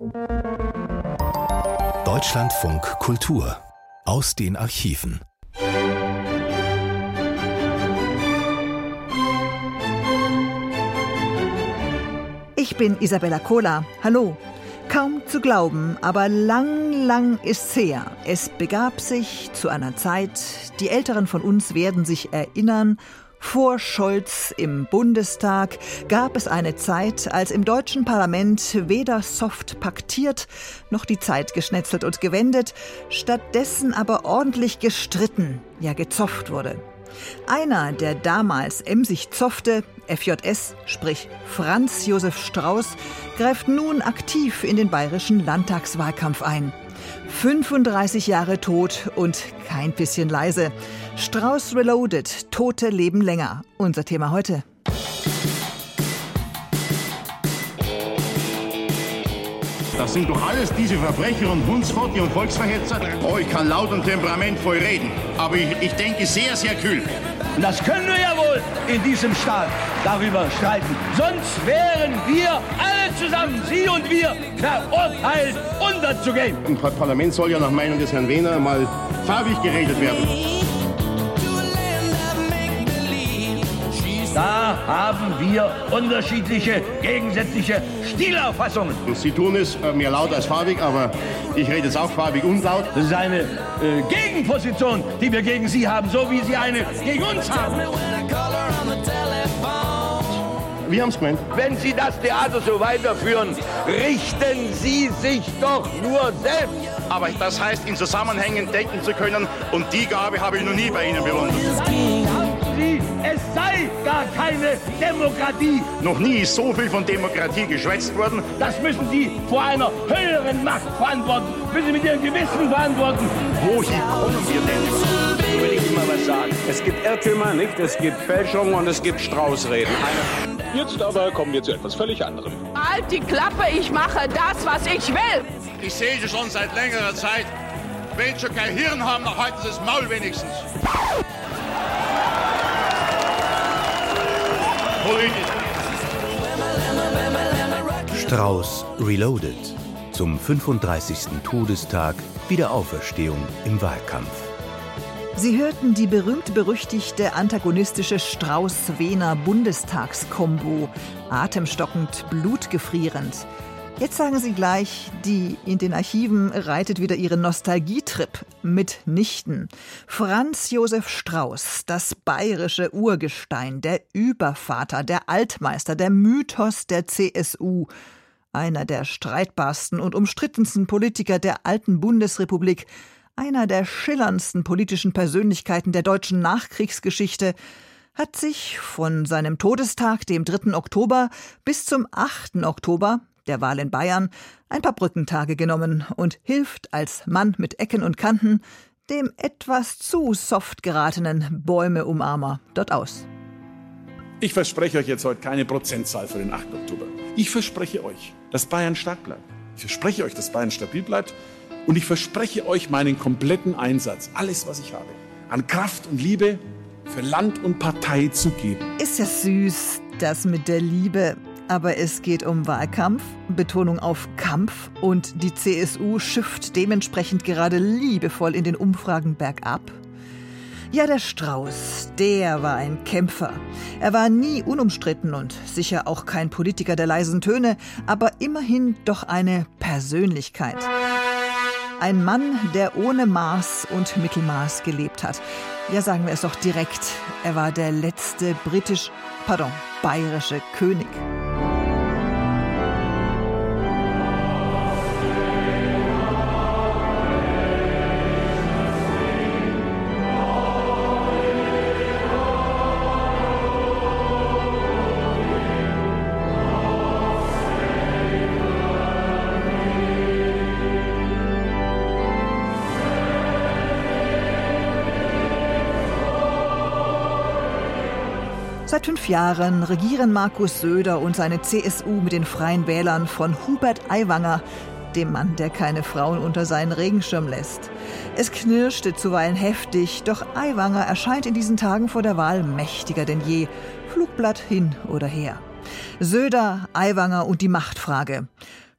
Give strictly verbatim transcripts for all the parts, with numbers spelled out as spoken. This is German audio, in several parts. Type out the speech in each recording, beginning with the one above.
Deutschlandfunk Kultur aus den Archiven. Ich bin Isabella Kohler. Hallo. Kaum zu glauben, aber lang, lang ist's her. Es begab sich zu einer Zeit, die Älteren von uns werden sich erinnern, vor Scholz im Bundestag gab es eine Zeit, als im deutschen Parlament weder soft paktiert, noch die Zeit geschnetzelt und gewendet, stattdessen aber ordentlich gestritten, ja gezofft wurde. Einer, der damals emsig zoffte, F J S, sprich Franz Josef Strauß, greift nun aktiv in den bayerischen Landtagswahlkampf ein. fünfunddreißig Jahre tot und kein bisschen leise. Strauß Reloaded, Tote leben länger. Unser Thema heute. Das sind doch alles diese Verbrecher und Hundsfotti und Volksverhetzer. Oh, ich kann laut und temperamentvoll reden, aber ich, ich denke sehr, sehr kühl. Und das können wir ja wohl in diesem Staat darüber streiten. Sonst wären wir alle zusammen, Sie und wir, verurteilt, unterzugehen. Im Parlament soll ja nach Meinung des Herrn Wehner mal farbig geredet werden. Da haben wir unterschiedliche, gegensätzliche Stilauffassungen. Und Sie tun es äh, mehr laut als farbig, aber ich rede jetzt auch farbig unlaut. Das ist eine äh, Gegenposition, die wir gegen Sie haben, so wie Sie eine gegen uns haben. Wir haben es gemeint. Wenn Sie das Theater so weiterführen, richten Sie sich doch nur selbst. Aber das heißt, in Zusammenhängen denken zu können, und die Gabe habe ich noch nie bei Ihnen bewundert. Sie, es sei gar keine Demokratie. Noch nie ist so viel von Demokratie geschwätzt worden. Das müssen Sie vor einer höheren Macht verantworten. Müssen Sie mit Ihrem Gewissen verantworten. Wohin kommen wir denn? Ich will Ihnen mal was sagen. Es gibt Irrtümer, nicht? Es gibt Fälschungen und es gibt Straußreden. Jetzt aber kommen wir zu etwas völlig anderem. Halt die Klappe, ich mache das, was ich will. Ich sehe Sie schon seit längerer Zeit. Wenn Sie kein Hirn haben, dann halten Sie das Maul wenigstens. Strauß Reloaded. Zum fünfunddreißigsten Todestag Wiederauferstehung im Wahlkampf. Sie hörten die berühmt-berüchtigte antagonistische Strauß-Wehner-Bundestagskombo. Atemstockend, blutgefrierend. Jetzt sagen Sie gleich, die in den Archiven reitet wieder ihren Nostalgietrip. Mitnichten. Franz Josef Strauß, das bayerische Urgestein, der Übervater, der Altmeister, der Mythos der C S U. Einer der streitbarsten und umstrittensten Politiker der alten Bundesrepublik. Einer der schillerndsten politischen Persönlichkeiten der deutschen Nachkriegsgeschichte, hat sich von seinem Todestag, dem dritten Oktober, bis zum achten Oktober, der Wahl in Bayern, ein paar Brückentage genommen und hilft als Mann mit Ecken und Kanten dem etwas zu soft geratenen Bäume-Umarmer dort aus. Ich verspreche euch jetzt heute keine Prozentzahl für den achten Oktober. Ich verspreche euch, dass Bayern stark bleibt. Ich verspreche euch, dass Bayern stabil bleibt. Und ich verspreche euch meinen kompletten Einsatz, alles, was ich habe, an Kraft und Liebe für Land und Partei zu geben. Ist ja süß, das mit der Liebe. Aber es geht um Wahlkampf, Betonung auf Kampf, und die C S U schifft dementsprechend gerade liebevoll in den Umfragen bergab. Ja, der Strauß, der war ein Kämpfer. Er war nie unumstritten und sicher auch kein Politiker der leisen Töne, aber immerhin doch eine Persönlichkeit. Ein Mann, der ohne Maß und Mittelmaß gelebt hat. Ja, sagen wir es doch direkt, er war der letzte britisch, pardon, bayerische König. Seit fünf Jahren regieren Markus Söder und seine C S U mit den Freien Wählern von Hubert Aiwanger, dem Mann, der keine Frauen unter seinen Regenschirm lässt. Es knirschte zuweilen heftig, doch Aiwanger erscheint in diesen Tagen vor der Wahl mächtiger denn je. Flugblatt hin oder her. Söder, Aiwanger und die Machtfrage.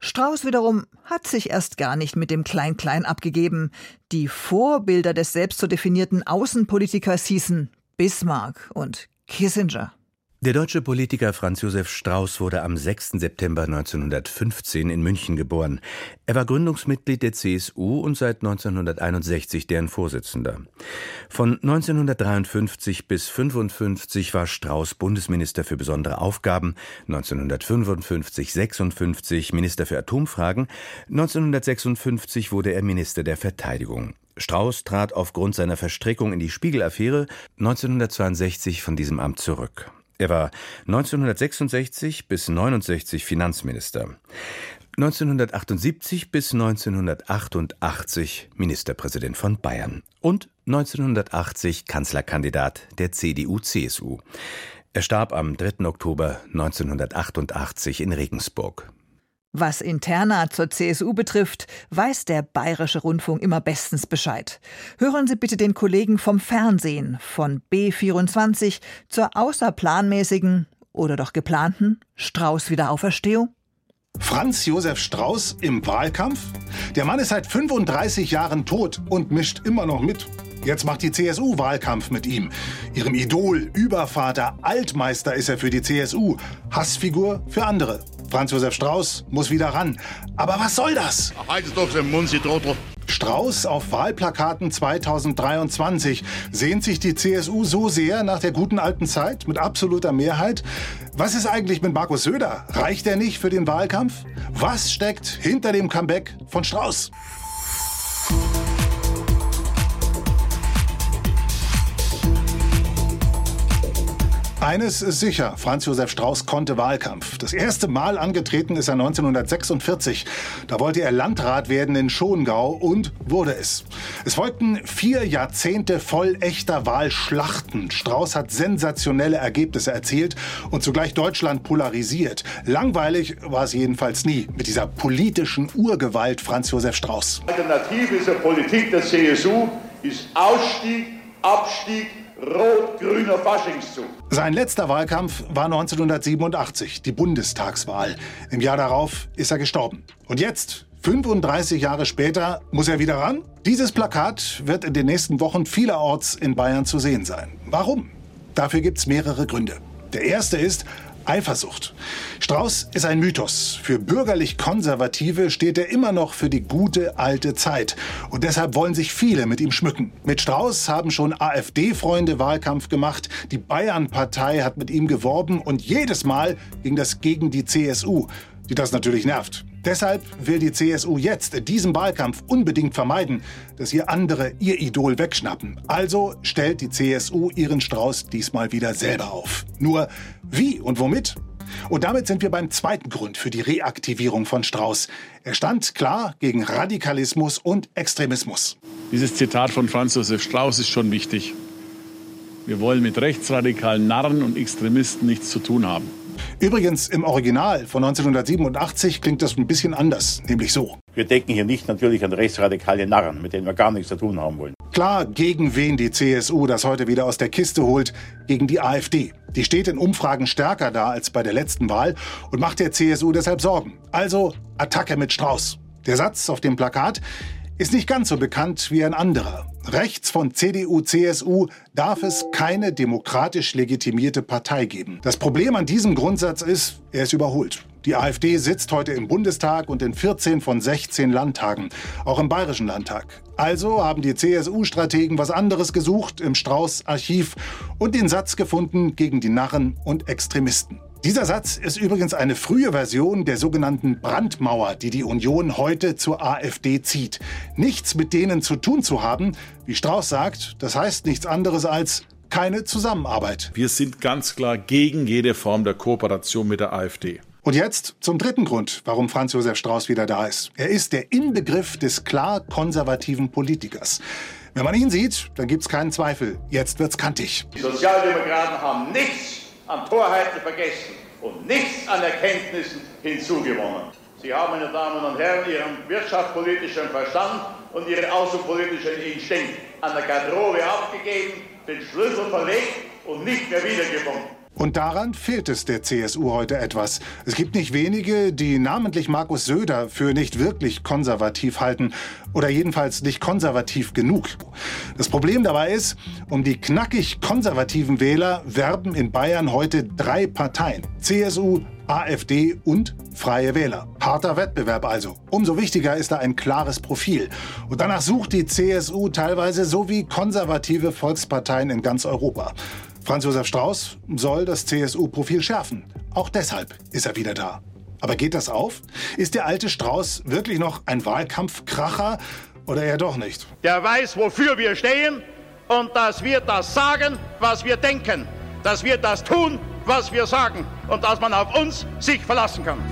Strauß wiederum hat sich erst gar nicht mit dem Klein-Klein abgegeben. Die Vorbilder des selbst so definierten Außenpolitikers hießen Bismarck und Kissinger. Der deutsche Politiker Franz Josef Strauß wurde am sechsten September neunzehnhundertfünfzehn in München geboren. Er war Gründungsmitglied der C S U und seit neunzehnhunderteinundsechzig deren Vorsitzender. Von neunzehnhundertdreiundfünfzig bis fünfundfünfzig war Strauß Bundesminister für besondere Aufgaben, neunzehnhundertfünfundfünfzig sechsundfünfzig Minister für Atomfragen, neunzehnhundertsechsundfünfzig wurde er Minister der Verteidigung. Strauß trat aufgrund seiner Verstrickung in die Spiegel-Affäre neunzehnhundertzweiundsechzig von diesem Amt zurück. Er war neunzehnhundertsechsundsechzig bis neunundsechzig Finanzminister, neunzehnhundertachtundsiebzig bis neunzehnhundertachtundachtzig Ministerpräsident von Bayern und neunzehnhundertachtzig Kanzlerkandidat der C D U C S U. Er starb am dritten Oktober neunzehnhundertachtundachtzig in Regensburg. Was interna zur C S U betrifft, weiß der Bayerische Rundfunk immer bestens Bescheid. Hören Sie bitte den Kollegen vom Fernsehen von B vierundzwanzig zur außerplanmäßigen oder doch geplanten Strauß-Wiederauferstehung. Franz Josef Strauß im Wahlkampf? Der Mann ist seit fünfunddreißig Jahren tot und mischt immer noch mit. Jetzt macht die C S U Wahlkampf mit ihm. Ihrem Idol, Übervater, Altmeister ist er für die C S U. Hassfigur für andere. Franz Josef Strauß muss wieder ran. Aber was soll das? Halt es doch den Mund, Sie Trottel. Strauß auf Wahlplakaten zweitausenddreiundzwanzig. Sehnt sich die C S U so sehr nach der guten alten Zeit mit absoluter Mehrheit? Was ist eigentlich mit Markus Söder? Reicht er nicht für den Wahlkampf? Was steckt hinter dem Comeback von Strauß? Eines ist sicher, Franz Josef Strauß konnte Wahlkampf. Das erste Mal angetreten ist er neunzehnhundertsechsundvierzig. Da wollte er Landrat werden in Schongau und wurde es. Es folgten vier Jahrzehnte voll echter Wahlschlachten. Strauß hat sensationelle Ergebnisse erzielt und zugleich Deutschland polarisiert. Langweilig war es jedenfalls nie mit dieser politischen Urgewalt Franz Josef Strauß. Alternative zur Politik der C S U ist Ausstieg, Abstieg, rot-grüner Faschingszug. Sein letzter Wahlkampf war neunzehnhundertsiebenundachtzig, die Bundestagswahl. Im Jahr darauf ist er gestorben. Und jetzt, fünfunddreißig Jahre später, muss er wieder ran? Dieses Plakat wird in den nächsten Wochen vielerorts in Bayern zu sehen sein. Warum? Dafür gibt's mehrere Gründe. Der erste ist Eifersucht. Strauß ist ein Mythos. Für bürgerlich-Konservative steht er immer noch für die gute alte Zeit. Und deshalb wollen sich viele mit ihm schmücken. Mit Strauß haben schon AfD-Freunde Wahlkampf gemacht. Die Bayern-Partei hat mit ihm geworben. Und jedes Mal ging das gegen die C S U, die das natürlich nervt. Deshalb will die C S U jetzt in diesem Wahlkampf unbedingt vermeiden, dass ihr andere ihr Idol wegschnappen. Also stellt die C S U ihren Strauß diesmal wieder selber auf. Nur wie und womit? Und damit sind wir beim zweiten Grund für die Reaktivierung von Strauß. Er stand klar gegen Radikalismus und Extremismus. Dieses Zitat von Franz Josef Strauß ist schon wichtig. Wir wollen mit rechtsradikalen Narren und Extremisten nichts zu tun haben. Übrigens, im Original von neunzehnhundertsiebenundachtzig klingt das ein bisschen anders, nämlich so. Wir denken hier nicht natürlich an rechtsradikale Narren, mit denen wir gar nichts zu tun haben wollen. Klar, gegen wen die C S U das heute wieder aus der Kiste holt, gegen die AfD. Die steht in Umfragen stärker da als bei der letzten Wahl und macht der C S U deshalb Sorgen. Also Attacke mit Strauß. Der Satz auf dem Plakat ist nicht ganz so bekannt wie ein anderer. Rechts von C D U, C S U darf es keine demokratisch legitimierte Partei geben. Das Problem an diesem Grundsatz ist, er ist überholt. Die AfD sitzt heute im Bundestag und in vierzehn von sechzehn Landtagen, auch im Bayerischen Landtag. Also haben die C S U-Strategen was anderes gesucht im Strauß-Archiv und den Satz gefunden gegen die Narren und Extremisten. Dieser Satz ist übrigens eine frühe Version der sogenannten Brandmauer, die die Union heute zur AfD zieht. Nichts mit denen zu tun zu haben, wie Strauß sagt, das heißt nichts anderes als keine Zusammenarbeit. Wir sind ganz klar gegen jede Form der Kooperation mit der AfD. Und jetzt zum dritten Grund, warum Franz Josef Strauß wieder da ist. Er ist der Inbegriff des klar konservativen Politikers. Wenn man ihn sieht, dann gibt's keinen Zweifel. Jetzt wird's kantig. Die Sozialdemokraten haben nichts an Torheiten vergessen und nichts an Erkenntnissen hinzugewonnen. Sie haben, meine Damen und Herren, Ihren wirtschaftspolitischen Verstand und Ihren außenpolitischen Instinkt an der Garderobe abgegeben, den Schlüssel verlegt und nicht mehr wiedergefunden. Und daran fehlt es der C S U heute etwas. Es gibt nicht wenige, die namentlich Markus Söder für nicht wirklich konservativ halten. Oder jedenfalls nicht konservativ genug. Das Problem dabei ist, um die knackig konservativen Wähler werben in Bayern heute drei Parteien. C S U, AfD und Freie Wähler. Harter Wettbewerb also. Umso wichtiger ist da ein klares Profil. Und danach sucht die C S U teilweise so wie konservative Volksparteien in ganz Europa. Franz Josef Strauß soll das C S U-Profil schärfen. Auch deshalb ist er wieder da. Aber geht das auf? Ist der alte Strauß wirklich noch ein Wahlkampfkracher oder eher doch nicht? Der weiß, wofür wir stehen und dass wir das sagen, was wir denken. Dass wir das tun, was wir sagen und dass man auf uns sich verlassen kann.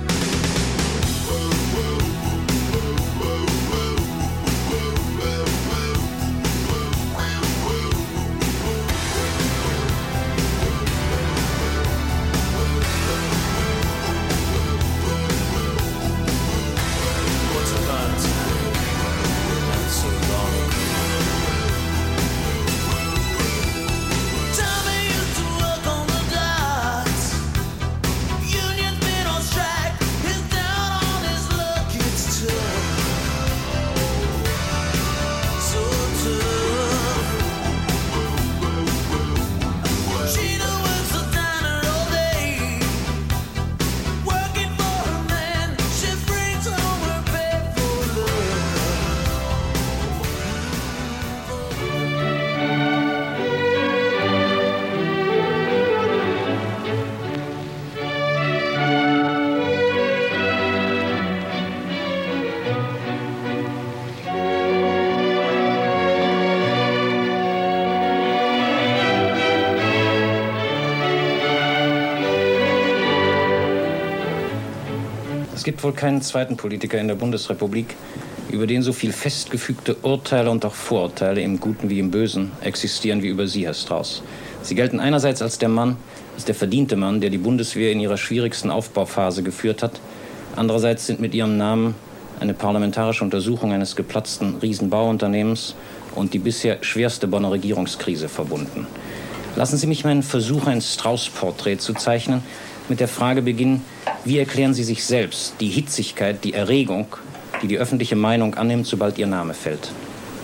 Es gibt wohl keinen zweiten Politiker in der Bundesrepublik, über den so viel festgefügte Urteile und auch Vorurteile im Guten wie im Bösen existieren wie über Sie, Herr Strauß. Sie gelten einerseits als der Mann, als der verdiente Mann, der die Bundeswehr in ihrer schwierigsten Aufbauphase geführt hat. Andererseits sind mit Ihrem Namen eine parlamentarische Untersuchung eines geplatzten Riesenbauunternehmens und die bisher schwerste Bonner Regierungskrise verbunden. Lassen Sie mich meinen Versuch, ein Strauß-Porträt zu zeichnen, mit der Frage beginnen, wie erklären Sie sich selbst die Hitzigkeit, die Erregung, die die öffentliche Meinung annimmt, sobald Ihr Name fällt?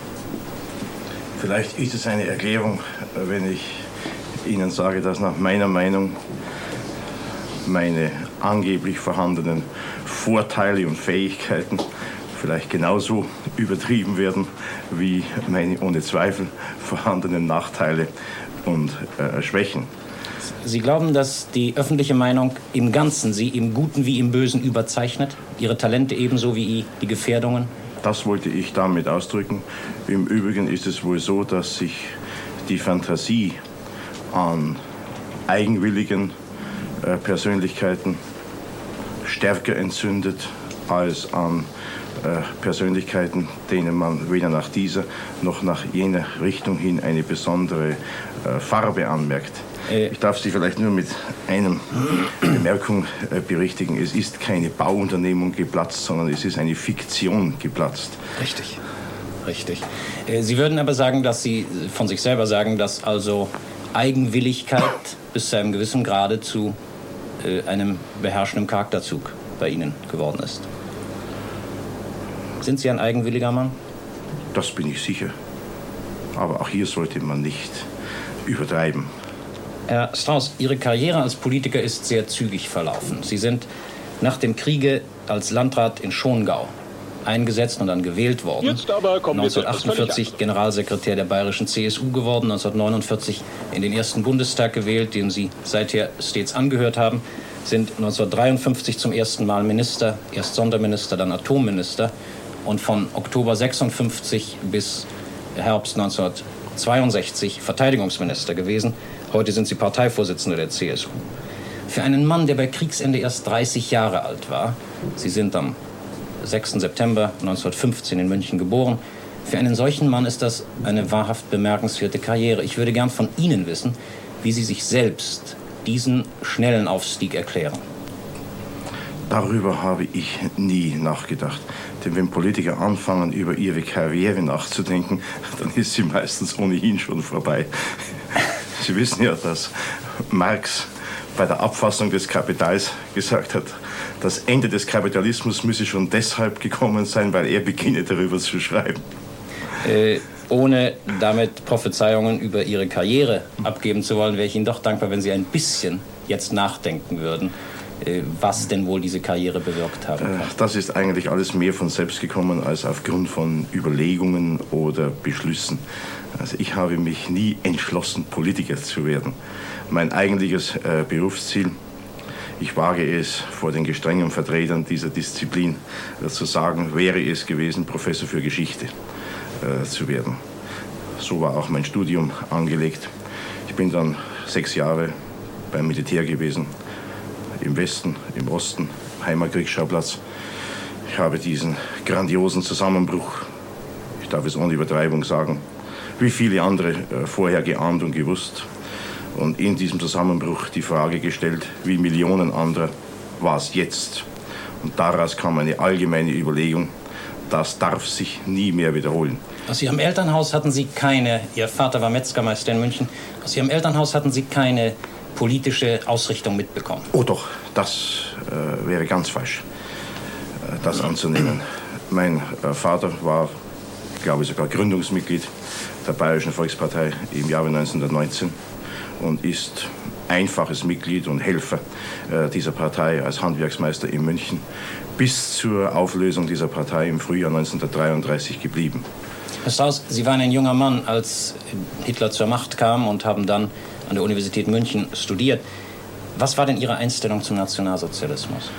Vielleicht ist es eine Erklärung, wenn ich Ihnen sage, dass nach meiner Meinung meine angeblich vorhandenen Vorteile und Fähigkeiten vielleicht genauso übertrieben werden wie meine ohne Zweifel vorhandenen Nachteile und äh, Schwächen. Sie glauben, dass die öffentliche Meinung im Ganzen Sie im Guten wie im Bösen überzeichnet? Ihre Talente ebenso wie die Gefährdungen? Das wollte ich damit ausdrücken. Im Übrigen ist es wohl so, dass sich die Fantasie an eigenwilligen äh, Persönlichkeiten stärker entzündet als an äh, Persönlichkeiten, denen man weder nach dieser noch nach jener Richtung hin eine besondere äh, Farbe anmerkt. Ich darf Sie vielleicht nur mit einer Bemerkung äh, berichtigen. Es ist keine Bauunternehmung geplatzt, sondern es ist eine Fiktion geplatzt. Richtig, richtig. Äh, Sie würden aber sagen, dass Sie von sich selber sagen, dass also Eigenwilligkeit bis zu einem gewissen Grade zu äh, einem beherrschenden Charakterzug bei Ihnen geworden ist. Sind Sie ein eigenwilliger Mann? Das bin ich sicher. Aber auch hier sollte man nicht übertreiben. Herr Strauß, Ihre Karriere als Politiker ist sehr zügig verlaufen. Sie sind nach dem Kriege als Landrat in Schongau eingesetzt und dann gewählt worden. Jetzt aber kommen wir zu neunzehnhundertachtundvierzig Generalsekretär der bayerischen C S U geworden, neunzehnhundertneunundvierzig in den ersten Bundestag gewählt, dem Sie seither stets angehört haben, sind neunzehnhundertdreiundfünfzig zum ersten Mal Minister, erst Sonderminister, dann Atomminister und von Oktober sechsundfünfzig bis Herbst neunzehnhundertzweiundsechzig Verteidigungsminister gewesen. Heute sind Sie Parteivorsitzender der C S U. Für einen Mann, der bei Kriegsende erst dreißig Jahre alt war, Sie sind am sechsten September neunzehnhundertfünfzehn in München geboren, für einen solchen Mann ist das eine wahrhaft bemerkenswerte Karriere. Ich würde gern von Ihnen wissen, wie Sie sich selbst diesen schnellen Aufstieg erklären. Darüber habe ich nie nachgedacht. Denn wenn Politiker anfangen, über ihre Karriere nachzudenken, dann ist sie meistens ohnehin schon vorbei. Sie wissen ja, dass Marx bei der Abfassung des Kapitals gesagt hat, das Ende des Kapitalismus müsse schon deshalb gekommen sein, weil er beginne darüber zu schreiben. Äh, ohne damit Prophezeiungen über Ihre Karriere abgeben zu wollen, wäre ich Ihnen doch dankbar, wenn Sie ein bisschen jetzt nachdenken würden, äh, was denn wohl diese Karriere bewirkt haben kann. Das ist eigentlich alles mehr von selbst gekommen als aufgrund von Überlegungen oder Beschlüssen. Also ich habe mich nie entschlossen, Politiker zu werden. Mein eigentliches äh, Berufsziel, ich wage es vor den gestrengen Vertretern dieser Disziplin äh, zu sagen, wäre es gewesen, Professor für Geschichte äh, zu werden. So war auch mein Studium angelegt. Ich bin dann sechs Jahre beim Militär gewesen, im Westen, im Osten, Heimatkriegsschauplatz. Ich habe diesen grandiosen Zusammenbruch, ich darf es ohne Übertreibung sagen, wie viele andere äh, vorher geahnt und gewusst. Und in diesem Zusammenbruch die Frage gestellt, wie Millionen anderer, was jetzt? Und daraus kam eine allgemeine Überlegung, das darf sich nie mehr wiederholen. Aus Ihrem Elternhaus hatten Sie keine, Ihr Vater war Metzgermeister in München, aus Ihrem Elternhaus hatten Sie keine politische Ausrichtung mitbekommen? Oh doch, das äh, wäre ganz falsch, äh, das anzunehmen. Mein äh, Vater war, glaube ich, sogar Gründungsmitglied der Bayerischen Volkspartei im Jahre neunzehnhundertneunzehn und ist einfaches Mitglied und Helfer äh, dieser Partei als Handwerksmeister in München bis zur Auflösung dieser Partei im Frühjahr neunzehnhundertdreiunddreißig geblieben. Herr Strauß, Sie waren ein junger Mann, als Hitler zur Macht kam und haben dann an der Universität München studiert. Was war denn Ihre Einstellung zum Nationalsozialismus?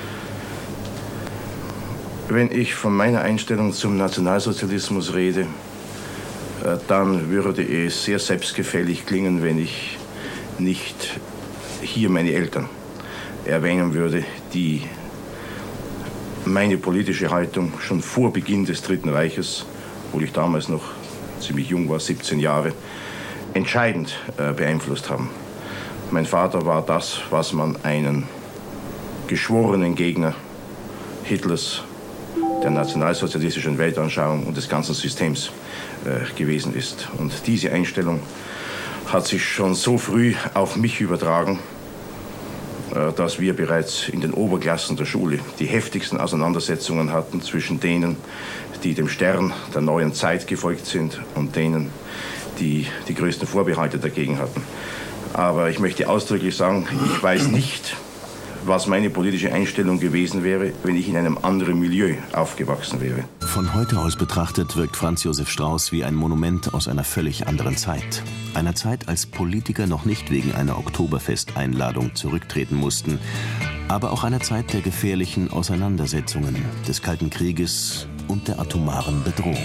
Wenn ich von meiner Einstellung zum Nationalsozialismus rede, dann würde es sehr selbstgefällig klingen, wenn ich nicht hier meine Eltern erwähnen würde, die meine politische Haltung schon vor Beginn des Dritten Reiches, obwohl ich damals noch ziemlich jung war, siebzehn Jahre, entscheidend äh, beeinflusst haben. Mein Vater war das, was man einen geschworenen Gegner Hitlers, der nationalsozialistischen Weltanschauung und des ganzen Systems äh, gewesen ist. Und diese Einstellung hat sich schon so früh auf mich übertragen, äh, dass wir bereits in den Oberklassen der Schule die heftigsten Auseinandersetzungen hatten zwischen denen, die dem Stern der neuen Zeit gefolgt sind und denen, die die größten Vorbehalte dagegen hatten. Aber ich möchte ausdrücklich sagen, ich weiß nicht, was meine politische Einstellung gewesen wäre, wenn ich in einem anderen Milieu aufgewachsen wäre. Von heute aus betrachtet wirkt Franz Josef Strauß wie ein Monument aus einer völlig anderen Zeit. Einer Zeit, als Politiker noch nicht wegen einer Oktoberfesteinladung zurücktreten mussten, aber auch einer Zeit der gefährlichen Auseinandersetzungen, des Kalten Krieges und der atomaren Bedrohung.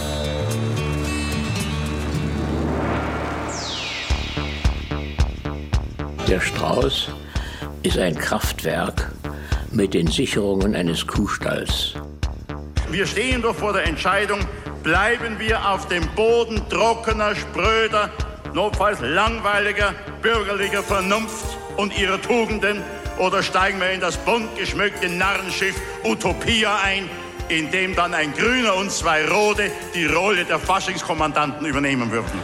Der Strauß ist ein Kraftwerk mit den Sicherungen eines Kuhstalls. Wir stehen doch vor der Entscheidung, bleiben wir auf dem Boden trockener, spröder, notfalls langweiliger, bürgerlicher Vernunft und ihrer Tugenden oder steigen wir in das bunt geschmückte Narrenschiff Utopia ein, in dem dann ein Grüner und zwei Rote die Rolle der Faschingskommandanten übernehmen würden.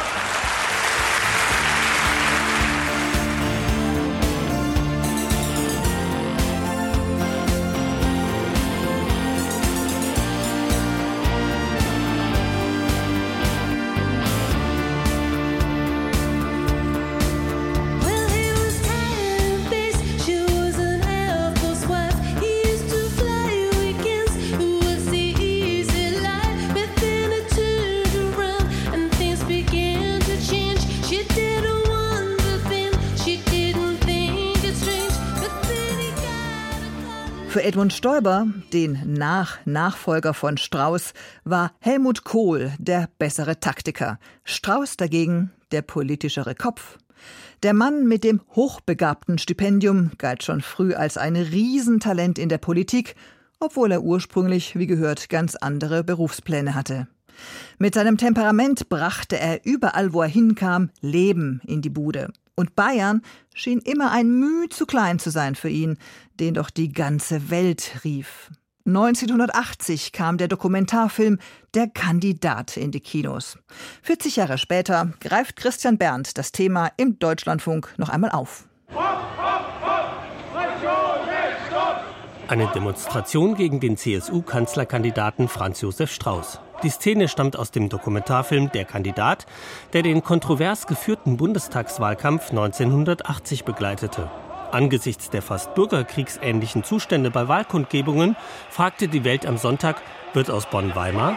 Für Edmund Stoiber, den Nach-Nachfolger von Strauß, war Helmut Kohl der bessere Taktiker. Strauß dagegen der politischere Kopf. Der Mann mit dem hochbegabten Stipendium galt schon früh als ein Riesentalent in der Politik, obwohl er ursprünglich, wie gehört, ganz andere Berufspläne hatte. Mit seinem Temperament brachte er überall, wo er hinkam, Leben in die Bude. Und Bayern schien immer ein Müh zu klein zu sein für ihn, den doch die ganze Welt rief. neunzehnhundertachtzig kam der Dokumentarfilm Der Kandidat in die Kinos. vierzig Jahre später greift Christian Berndt das Thema im Deutschlandfunk noch einmal auf. Hopp, hopp! Eine Demonstration gegen den C S U-Kanzlerkandidaten Franz Josef Strauß. Die Szene stammt aus dem Dokumentarfilm Der Kandidat, der den kontrovers geführten Bundestagswahlkampf neunzehnhundertachtzig begleitete. Angesichts der fast bürgerkriegsähnlichen Zustände bei Wahlkundgebungen fragte die Welt am Sonntag, wird aus Bonn-Weimar?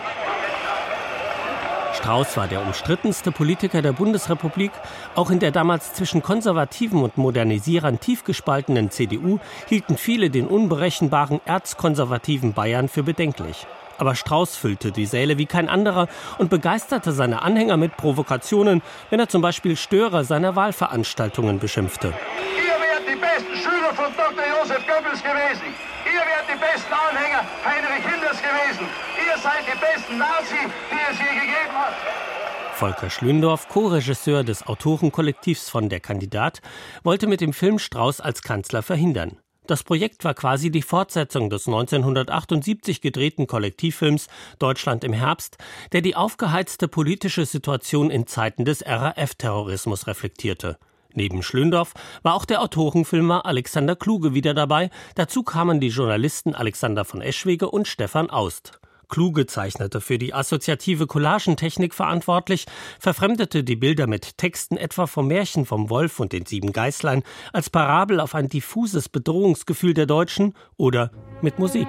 Strauß war der umstrittenste Politiker der Bundesrepublik. Auch in der damals zwischen Konservativen und Modernisierern tief gespaltenen C D U hielten viele den unberechenbaren erzkonservativen Bayern für bedenklich. Aber Strauß füllte die Säle wie kein anderer und begeisterte seine Anhänger mit Provokationen, wenn er zum Beispiel Störer seiner Wahlveranstaltungen beschimpfte. Ihr wärt die besten Schüler von Doktor Josef Goebbels gewesen. Ihr wärt die besten Anhänger Heinrich Himmlers gewesen. Ihr seid die besten Nazis, die es je gegeben hat. Volker Schlöndorff, Co-Regisseur des Autorenkollektivs von Der Kandidat, wollte mit dem Film Strauß als Kanzler verhindern. Das Projekt war quasi die Fortsetzung des neunzehnhundertachtundsiebzig gedrehten Kollektivfilms Deutschland im Herbst, der die aufgeheizte politische Situation in Zeiten des R A F-Terrorismus reflektierte. Neben Schlöndorff war auch der Autorenfilmer Alexander Kluge wieder dabei. Dazu kamen die Journalisten Alexander von Eschwege und Stefan Aust. Kluge zeichnete für die assoziative Collagentechnik verantwortlich, verfremdete die Bilder mit Texten etwa vom Märchen vom Wolf und den sieben Geißlein als Parabel auf ein diffuses Bedrohungsgefühl der Deutschen oder mit Musik.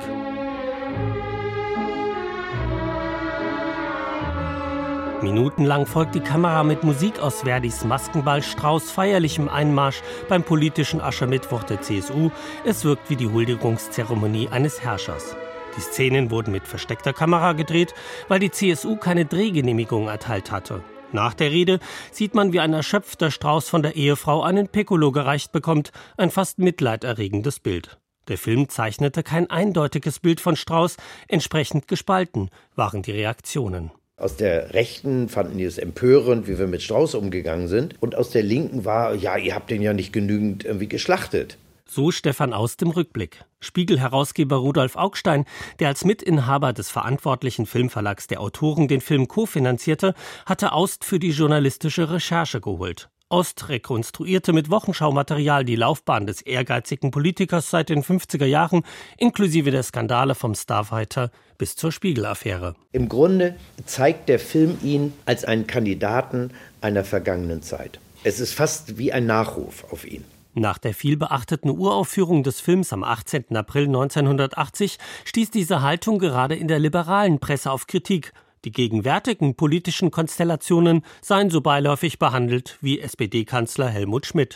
Minutenlang folgt die Kamera mit Musik aus Verdis Maskenball Strauß feierlichem Einmarsch beim politischen Aschermittwoch der C S U. Es wirkt wie die Huldigungszeremonie eines Herrschers. Die Szenen wurden mit versteckter Kamera gedreht, weil die C S U keine Drehgenehmigung erteilt hatte. Nach der Rede sieht man, wie ein erschöpfter Strauß von der Ehefrau einen Piccolo gereicht bekommt, ein fast mitleiderregendes Bild. Der Film zeichnete kein eindeutiges Bild von Strauß, entsprechend gespalten waren die Reaktionen. Aus der Rechten fanden die es empörend, wie wir mit Strauß umgegangen sind. Und aus der Linken war, ja, ihr habt den ja nicht genügend irgendwie geschlachtet. So Stefan Aust im Rückblick. Spiegel-Herausgeber Rudolf Augstein, der als Mitinhaber des verantwortlichen Filmverlags der Autoren den Film kofinanzierte, hatte Aust für die journalistische Recherche geholt. Aust rekonstruierte mit Wochenschaumaterial die Laufbahn des ehrgeizigen Politikers seit den fünfziger Jahren, inklusive der Skandale vom Starfighter bis zur Spiegel-Affäre. Im Grunde zeigt der Film ihn als einen Kandidaten einer vergangenen Zeit. Es ist fast wie ein Nachruf auf ihn. Nach der vielbeachteten Uraufführung des Films am achtzehnten April neunzehnhundertachtzig stieß diese Haltung gerade in der liberalen Presse auf Kritik. Die gegenwärtigen politischen Konstellationen seien so beiläufig behandelt wie S P D-Kanzler Helmut Schmidt.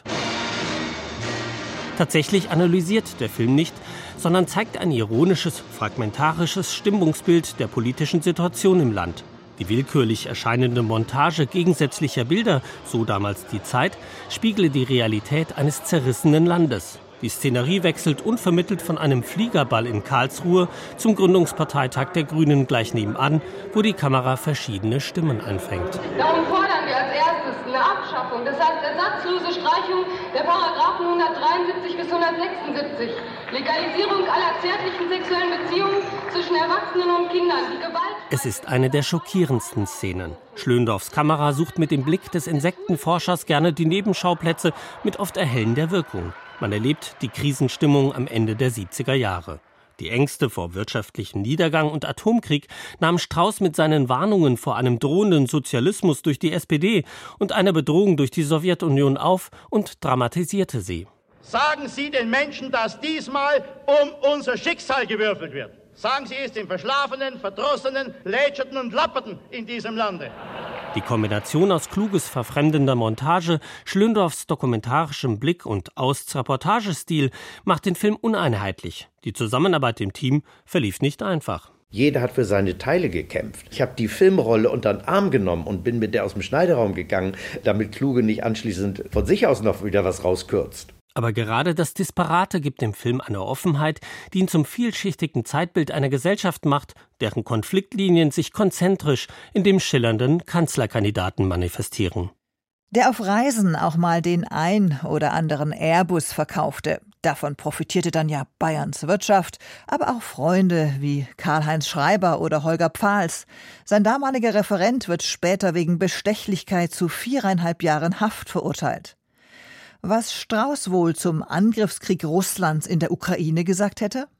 Tatsächlich analysiert der Film nicht, sondern zeigt ein ironisches, fragmentarisches Stimmungsbild der politischen Situation im Land. Die willkürlich erscheinende Montage gegensätzlicher Bilder, so damals die Zeit, spiegle die Realität eines zerrissenen Landes. Die Szenerie wechselt unvermittelt von einem Fliegerball in Karlsruhe zum Gründungsparteitag der Grünen gleich nebenan, wo die Kamera verschiedene Stimmen einfängt. Darum fordern wir als erstes eine Abschaffung, das heißt ersatzlose Streichung der Paragraphen hundertdreiundsiebzig bis hundertsechsundsiebzig, Legalisierung aller zärtlichen sexuellen Beziehungen zwischen Erwachsenen und Kindern, die Gewalt... Es ist eine der schockierendsten Szenen. Schlöndorffs Kamera sucht mit dem Blick des Insektenforschers gerne die Nebenschauplätze mit oft erhellender Wirkung. Man erlebt die Krisenstimmung am Ende der siebziger Jahre. Die Ängste vor wirtschaftlichem Niedergang und Atomkrieg nahm Strauß mit seinen Warnungen vor einem drohenden Sozialismus durch die S P D und einer Bedrohung durch die Sowjetunion auf und dramatisierte sie. Sagen Sie den Menschen, dass diesmal um unser Schicksal gewürfelt wird. Sagen Sie es den Verschlafenen, Verdrossenen, Lätscherten und Lapperten in diesem Lande. Die Kombination aus Kluges verfremdender Montage, Schlöndorffs dokumentarischem Blick und Austs Reportagestil macht den Film uneinheitlich. Die Zusammenarbeit im Team verlief nicht einfach. Jeder hat für seine Teile gekämpft. Ich habe die Filmrolle unter den Arm genommen und bin mit der aus dem Schneideraum gegangen, damit Kluge nicht anschließend von sich aus noch wieder was rauskürzt. Aber gerade das Disparate gibt dem Film eine Offenheit, die ihn zum vielschichtigen Zeitbild einer Gesellschaft macht, deren Konfliktlinien sich konzentrisch in dem schillernden Kanzlerkandidaten manifestieren. Der auf Reisen auch mal den ein oder anderen Airbus verkaufte. Davon profitierte dann ja Bayerns Wirtschaft, aber auch Freunde wie Karl-Heinz Schreiber oder Holger Pfahls. Sein damaliger Referent wird später wegen Bestechlichkeit zu viereinhalb Jahren Haft verurteilt. Was Strauß wohl zum Angriffskrieg Russlands in der Ukraine gesagt hätte?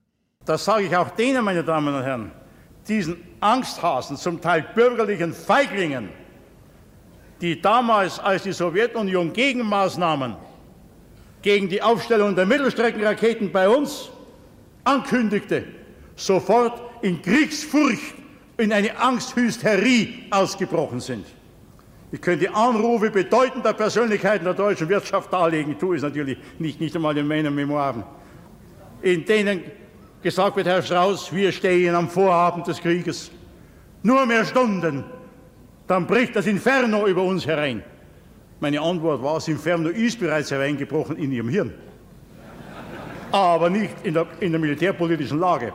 Das sage ich auch denen, meine Damen und Herren, diesen Angsthasen, zum Teil bürgerlichen Feiglingen, die damals, als die Sowjetunion Gegenmaßnahmen gegen die Aufstellung der Mittelstreckenraketen bei uns ankündigte, sofort in Kriegsfurcht, in eine Angsthysterie ausgebrochen sind. Ich könnte Anrufe bedeutender Persönlichkeiten der deutschen Wirtschaft darlegen, tue es natürlich nicht, nicht einmal in meinen Memoiren, in denen gesagt wird, Herr Strauß, wir stehen am Vorabend des Krieges. Nur mehr Stunden, dann bricht das Inferno über uns herein. Meine Antwort war, das Inferno ist bereits hereingebrochen in Ihrem Hirn, aber nicht in der, in der militärpolitischen Lage.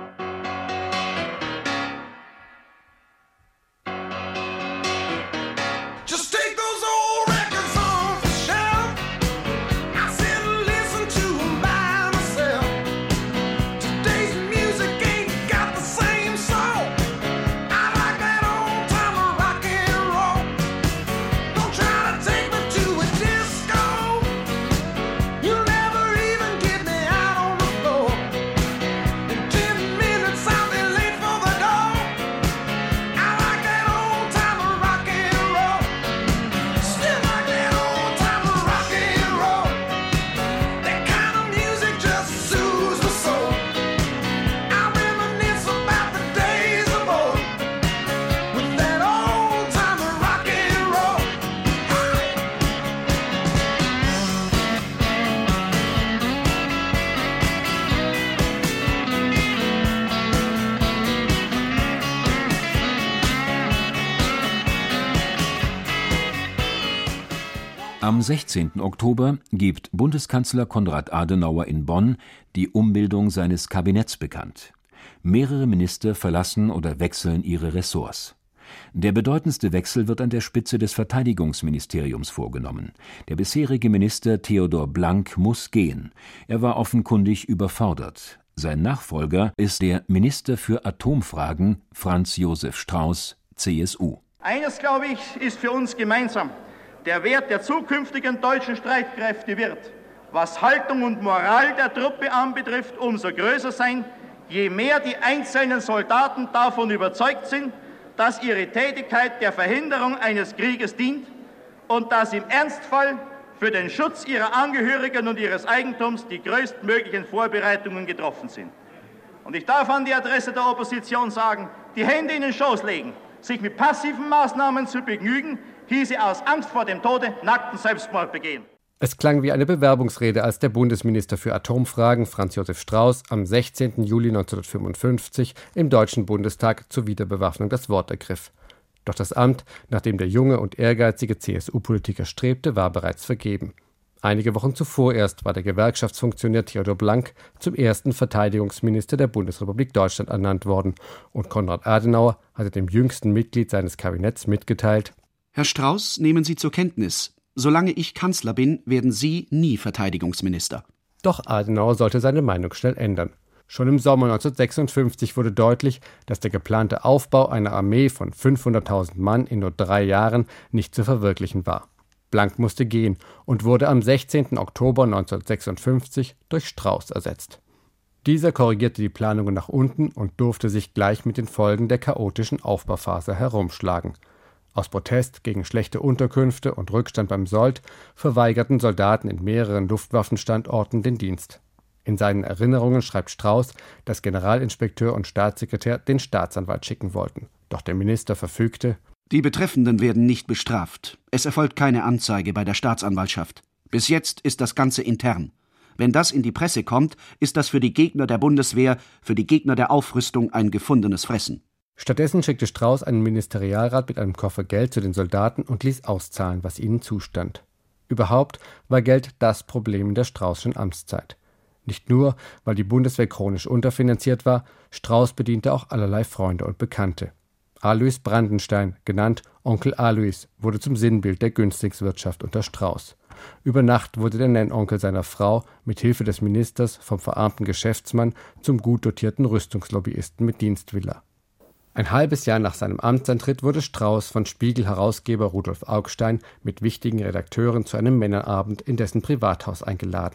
Am sechzehnten Oktober gibt Bundeskanzler Konrad Adenauer in Bonn die Umbildung seines Kabinetts bekannt. Mehrere Minister verlassen oder wechseln ihre Ressorts. Der bedeutendste Wechsel wird an der Spitze des Verteidigungsministeriums vorgenommen. Der bisherige Minister Theodor Blank muss gehen. Er war offenkundig überfordert. Sein Nachfolger ist der Minister für Atomfragen Franz Josef Strauß, C S U. Eines, glaube ich, ist für uns gemeinsam. Der Wert der zukünftigen deutschen Streitkräfte wird, was Haltung und Moral der Truppe anbetrifft, umso größer sein, je mehr die einzelnen Soldaten davon überzeugt sind, dass ihre Tätigkeit der Verhinderung eines Krieges dient und dass im Ernstfall für den Schutz ihrer Angehörigen und ihres Eigentums die größtmöglichen Vorbereitungen getroffen sind. Und ich darf an die Adresse der Opposition sagen, die Hände in den Schoß legen, sich mit passiven Maßnahmen zu begnügen, hieße aus Angst vor dem Tode nackten Selbstmord begehen. Es klang wie eine Bewerbungsrede, als der Bundesminister für Atomfragen Franz Josef Strauß am sechzehnten Juli neunzehnhundertfünfundfünfzig im Deutschen Bundestag zur Wiederbewaffnung das Wort ergriff. Doch das Amt, nach dem der junge und ehrgeizige C S U-Politiker strebte, war bereits vergeben. Einige Wochen zuvor erst war der Gewerkschaftsfunktionär Theodor Blank zum ersten Verteidigungsminister der Bundesrepublik Deutschland ernannt worden und Konrad Adenauer hatte dem jüngsten Mitglied seines Kabinetts mitgeteilt: Herr Strauß, nehmen Sie zur Kenntnis, solange ich Kanzler bin, werden Sie nie Verteidigungsminister. Doch Adenauer sollte seine Meinung schnell ändern. Schon im Sommer neunzehnhundertsechsundfünfzig wurde deutlich, dass der geplante Aufbau einer Armee von fünfhunderttausend Mann in nur drei Jahren nicht zu verwirklichen war. Blank musste gehen und wurde am sechzehnten Oktober neunzehnhundertsechsundfünfzig durch Strauß ersetzt. Dieser korrigierte die Planungen nach unten und durfte sich gleich mit den Folgen der chaotischen Aufbauphase herumschlagen. Aus Protest gegen schlechte Unterkünfte und Rückstand beim Sold verweigerten Soldaten in mehreren Luftwaffenstandorten den Dienst. In seinen Erinnerungen schreibt Strauß, dass Generalinspekteur und Staatssekretär den Staatsanwalt schicken wollten. Doch der Minister verfügte: Die Betreffenden werden nicht bestraft. Es erfolgt keine Anzeige bei der Staatsanwaltschaft. Bis jetzt ist das Ganze intern. Wenn das in die Presse kommt, ist das für die Gegner der Bundeswehr, für die Gegner der Aufrüstung ein gefundenes Fressen. Stattdessen schickte Strauß einen Ministerialrat mit einem Koffer Geld zu den Soldaten und ließ auszahlen, was ihnen zustand. Überhaupt war Geld das Problem in der Straußschen Amtszeit. Nicht nur, weil die Bundeswehr chronisch unterfinanziert war, Strauß bediente auch allerlei Freunde und Bekannte. Alois Brandenstein, genannt Onkel Alois, wurde zum Sinnbild der Günstlingswirtschaft unter Strauß. Über Nacht wurde der Nennonkel seiner Frau mit Hilfe des Ministers vom verarmten Geschäftsmann zum gut dotierten Rüstungslobbyisten mit Dienstvilla. Ein halbes Jahr nach seinem Amtsantritt wurde Strauß von Spiegel-Herausgeber Rudolf Augstein mit wichtigen Redakteuren zu einem Männerabend in dessen Privathaus eingeladen.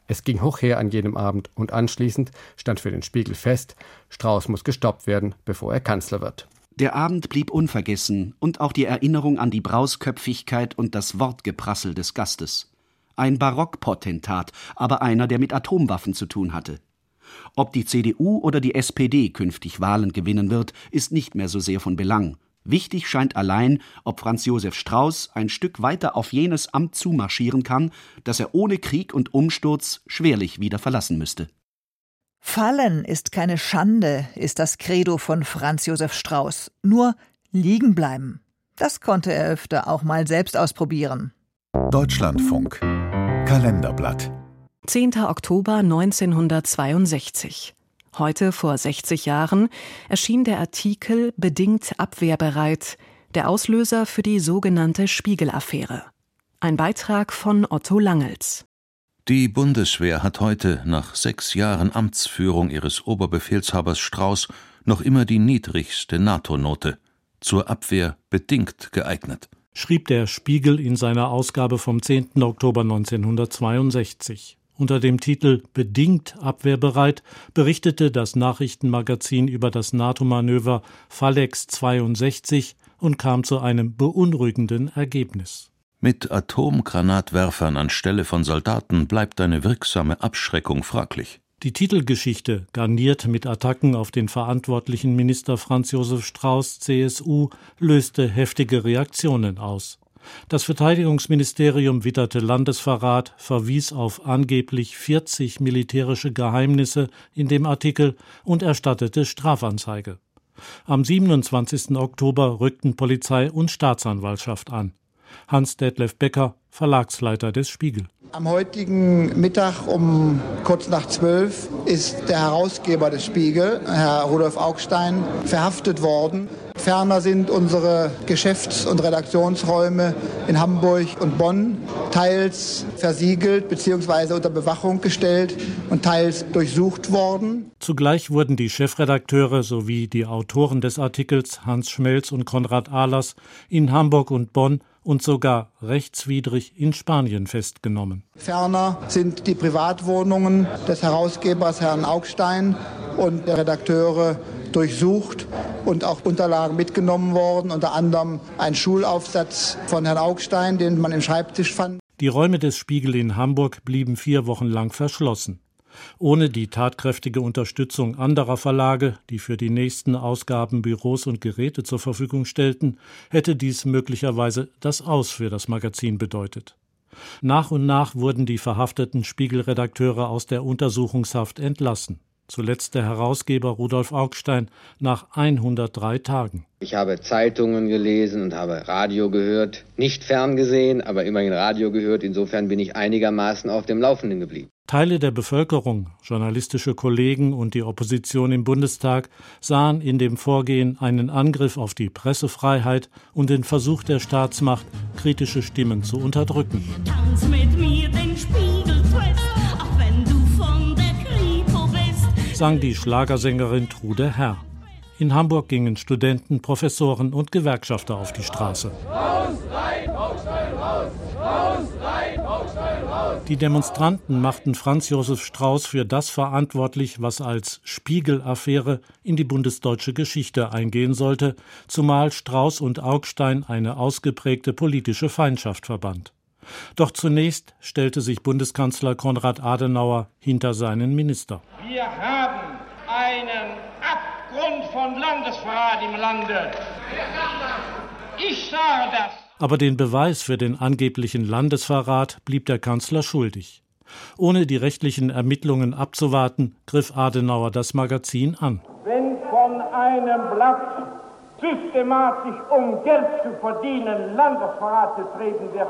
Es ging hoch her an jenem Abend und anschließend stand für den Spiegel fest, Strauß muss gestoppt werden, bevor er Kanzler wird. Der Abend blieb unvergessen und auch die Erinnerung an die Brausköpfigkeit und das Wortgeprassel des Gastes. Ein Barockpotentat, aber einer, der mit Atomwaffen zu tun hatte. Ob die C D U oder die S P D künftig Wahlen gewinnen wird, ist nicht mehr so sehr von Belang. Wichtig scheint allein, ob Franz Josef Strauß ein Stück weiter auf jenes Amt zumarschieren kann, das er ohne Krieg und Umsturz schwerlich wieder verlassen müsste. Fallen ist keine Schande, ist das Credo von Franz Josef Strauß. Nur liegen bleiben. Das konnte er öfter auch mal selbst ausprobieren. Deutschlandfunk Kalenderblatt zehnter Oktober neunzehnhundertzweiundsechzig. Heute vor sechzig Jahren erschien der Artikel »Bedingt abwehrbereit«, der Auslöser für die sogenannte Spiegel-Affäre. Ein Beitrag von Otto Langels. Die Bundeswehr hat heute, nach sechs Jahren Amtsführung ihres Oberbefehlshabers Strauß, noch immer die niedrigste NATO-Note. Zur Abwehr bedingt geeignet, schrieb der Spiegel in seiner Ausgabe vom zehnten Oktober neunzehnhundertzweiundsechzig. Unter dem Titel »Bedingt abwehrbereit« berichtete das Nachrichtenmagazin über das NATO-Manöver Phalanx zweiundsechzig und kam zu einem beunruhigenden Ergebnis. Mit Atomgranatwerfern anstelle von Soldaten bleibt eine wirksame Abschreckung fraglich. Die Titelgeschichte, garniert mit Attacken auf den verantwortlichen Minister Franz Josef Strauß, C S U, löste heftige Reaktionen aus. Das Verteidigungsministerium witterte Landesverrat, verwies auf angeblich vierzig militärische Geheimnisse in dem Artikel und erstattete Strafanzeige. Am siebenundzwanzigsten Oktober rückten Polizei und Staatsanwaltschaft an. Hans-Detlef Becker, Verlagsleiter des Spiegel. Am heutigen Mittag um kurz nach zwölf ist der Herausgeber des Spiegel, Herr Rudolf Augstein, verhaftet worden. Ferner sind unsere Geschäfts- und Redaktionsräume in Hamburg und Bonn teils versiegelt bzw. unter Bewachung gestellt und teils durchsucht worden. Zugleich wurden die Chefredakteure sowie die Autoren des Artikels Hans Schmelz und Konrad Ahlers in Hamburg und Bonn und sogar rechtswidrig in Spanien festgenommen. Ferner sind die Privatwohnungen des Herausgebers Herrn Augstein und der Redakteure durchsucht und auch Unterlagen mitgenommen worden, unter anderem ein Schulaufsatz von Herrn Augstein, den man im Schreibtisch fand. Die Räume des Spiegel in Hamburg blieben vier Wochen lang verschlossen. Ohne die tatkräftige Unterstützung anderer Verlage, die für die nächsten Ausgaben Büros und Geräte zur Verfügung stellten, hätte dies möglicherweise das Aus für das Magazin bedeutet. Nach und nach wurden die verhafteten Spiegelredakteure aus der Untersuchungshaft entlassen. Zuletzt der Herausgeber Rudolf Augstein nach hundertdrei Tagen. Ich habe Zeitungen gelesen und habe Radio gehört, nicht ferngesehen, aber immerhin Radio gehört. Insofern bin ich einigermaßen auf dem Laufenden geblieben. Teile der Bevölkerung, journalistische Kollegen und die Opposition im Bundestag sahen in dem Vorgehen einen Angriff auf die Pressefreiheit und den Versuch der Staatsmacht, kritische Stimmen zu unterdrücken. Tanz mit mir den Spiegeltwist, auch wenn du von der Kripo bist, sang die Schlagersängerin Trude Herr. In Hamburg gingen Studenten, Professoren und Gewerkschafter auf die Straße. Raus, rein, Augstein, raus! Raus, rein, Augstein, raus! Die Demonstranten machten Franz Josef Strauß für das verantwortlich, was als Spiegel-Affäre in die bundesdeutsche Geschichte eingehen sollte, zumal Strauß und Augstein eine ausgeprägte politische Feindschaft verband. Doch zunächst stellte sich Bundeskanzler Konrad Adenauer hinter seinen Minister. Wir haben einen Abgrund von Landesverrat im Lande. Ich sage das. Aber den Beweis für den angeblichen Landesverrat blieb der Kanzler schuldig. Ohne die rechtlichen Ermittlungen abzuwarten, griff Adenauer das Magazin an. Wenn von einem Blatt systematisch, um Geld zu verdienen, Landesverrat betrieben wird,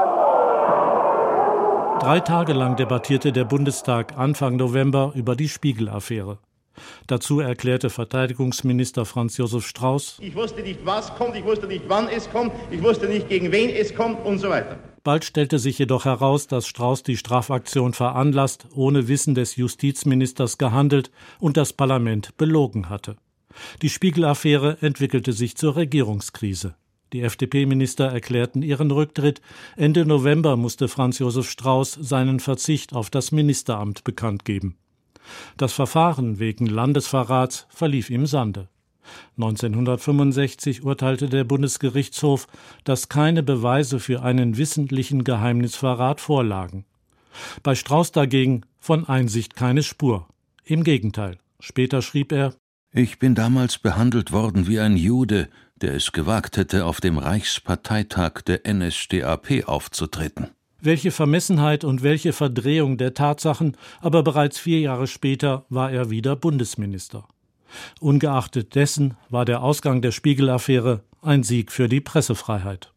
dann... Drei Tage lang debattierte der Bundestag Anfang November über die Spiegel-Affäre. Dazu erklärte Verteidigungsminister Franz Josef Strauß: Ich wusste nicht, was kommt, ich wusste nicht, wann es kommt, ich wusste nicht, gegen wen es kommt und so weiter. Bald stellte sich jedoch heraus, dass Strauß die Strafaktion veranlasst, ohne Wissen des Justizministers gehandelt und das Parlament belogen hatte. Die Spiegel-Affäre entwickelte sich zur Regierungskrise. Die F D P-Minister erklärten ihren Rücktritt. Ende November musste Franz Josef Strauß seinen Verzicht auf das Ministeramt bekannt geben. Das Verfahren wegen Landesverrats verlief im Sande. neunzehnhundertfünfundsechzig urteilte der Bundesgerichtshof, dass keine Beweise für einen wissentlichen Geheimnisverrat vorlagen. Bei Strauß dagegen von Einsicht keine Spur. Im Gegenteil. Später schrieb er: Ich bin damals behandelt worden wie ein Jude, der es gewagt hätte, auf dem Reichsparteitag der N S D A P aufzutreten. Welche Vermessenheit und welche Verdrehung der Tatsachen, aber bereits vier Jahre später war er wieder Bundesminister. Ungeachtet dessen war der Ausgang der Spiegel-Affäre ein Sieg für die Pressefreiheit.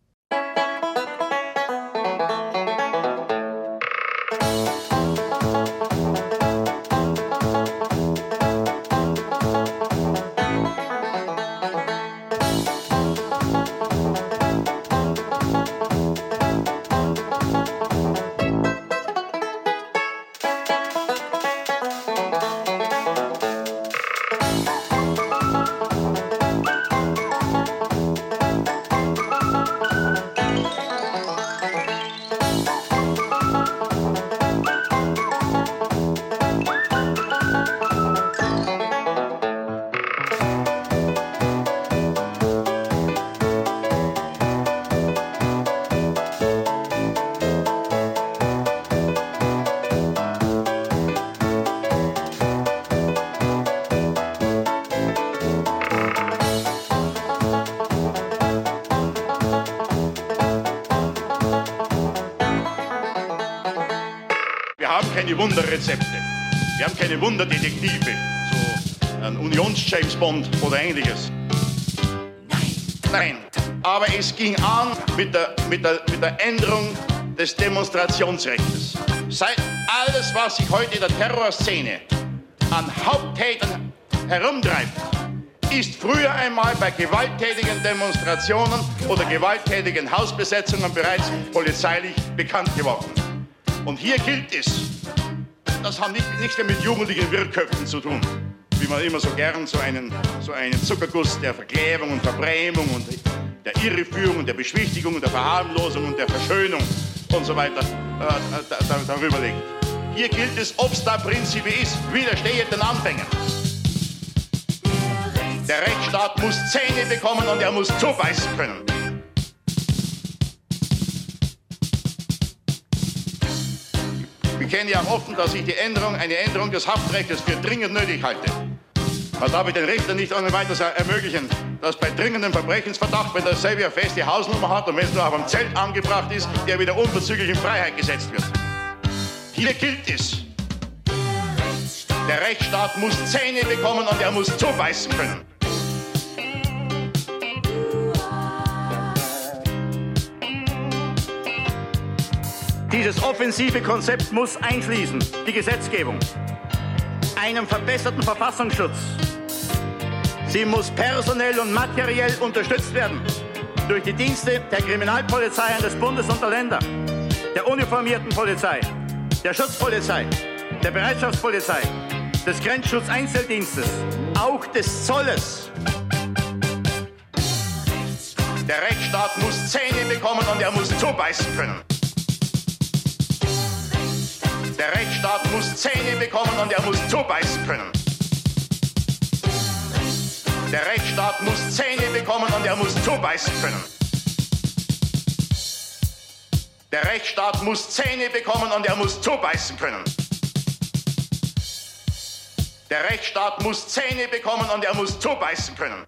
Keine Wunderrezepte. Wir haben keine Wunderdetektive, so ein Unions-James Bond oder ähnliches. Nein. Nein. Aber es ging an mit der, mit der, mit der Änderung des Demonstrationsrechts. Seit alles, was sich heute in der Terrorszene an Haupttätern herumtreibt, ist früher einmal bei gewalttätigen Demonstrationen oder gewalttätigen Hausbesetzungen bereits polizeilich bekannt geworden. Und hier gilt es, das hat nicht, nichts mehr mit jugendlichen Wirrköpfen zu tun, wie man immer so gern so einen, so einen Zuckerguss der Verklärung und Verbrämung und der Irreführung, der Beschwichtigung, der Verharmlosung und der Verschönung und so weiter äh, da, da, darüber legt. Hier gilt es, obsta principi ist, widerstehet den Anfängen. Der Rechtsstaat muss Zähne bekommen und er muss zubeißen können. Ich kenne ja offen, dass ich die Änderung, eine Änderung des Haftrechts für dringend nötig halte. Man darf den Richter nicht ohne weiteres ermöglichen, dass bei dringendem Verbrechensverdacht, wenn derselbe eine feste Hausnummer hat und wenn es nur auf einem Zelt angebracht ist, der wieder unverzüglich in Freiheit gesetzt wird. Hier gilt es. Der Rechtsstaat muss Zähne bekommen und er muss zubeißen können. Dieses offensive Konzept muss einschließen die Gesetzgebung, einen verbesserten Verfassungsschutz. Sie muss personell und materiell unterstützt werden durch die Dienste der Kriminalpolizeien des Bundes und der Länder, der uniformierten Polizei, der Schutzpolizei, der Bereitschaftspolizei, des Grenzschutzeinzeldienstes, auch des Zolles. Der Rechtsstaat muss Zähne bekommen und er muss zubeißen können. Der Rechtsstaat muss Zähne bekommen und er muss zubeißen können. Der Rechtsstaat muss Zähne bekommen und er muss zubeißen können. Der Rechtsstaat muss Zähne bekommen und er muss zubeißen können. Der Rechtsstaat muss Zähne bekommen und er muss zubeißen können.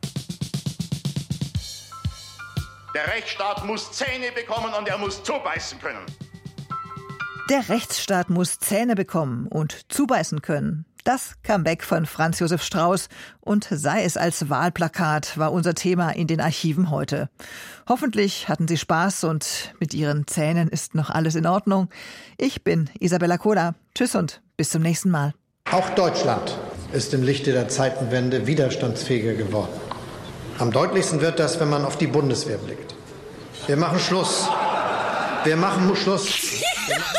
Der Rechtsstaat muss Zähne bekommen und er muss zubeißen können. Der Rechtsstaat muss Zähne bekommen und zubeißen können. Das Comeback von Franz Josef Strauß und sei es als Wahlplakat war unser Thema in den Archiven heute. Hoffentlich hatten Sie Spaß und mit Ihren Zähnen ist noch alles in Ordnung. Ich bin Isabella Kohler. Tschüss und bis zum nächsten Mal. Auch Deutschland ist im Lichte der Zeitenwende widerstandsfähiger geworden. Am deutlichsten wird das, wenn man auf die Bundeswehr blickt. Wir machen Schluss. Wir machen Schluss. Wir machen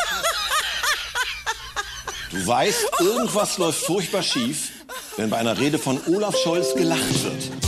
Du weißt, irgendwas läuft furchtbar schief, wenn bei einer Rede von Olaf Scholz gelacht wird.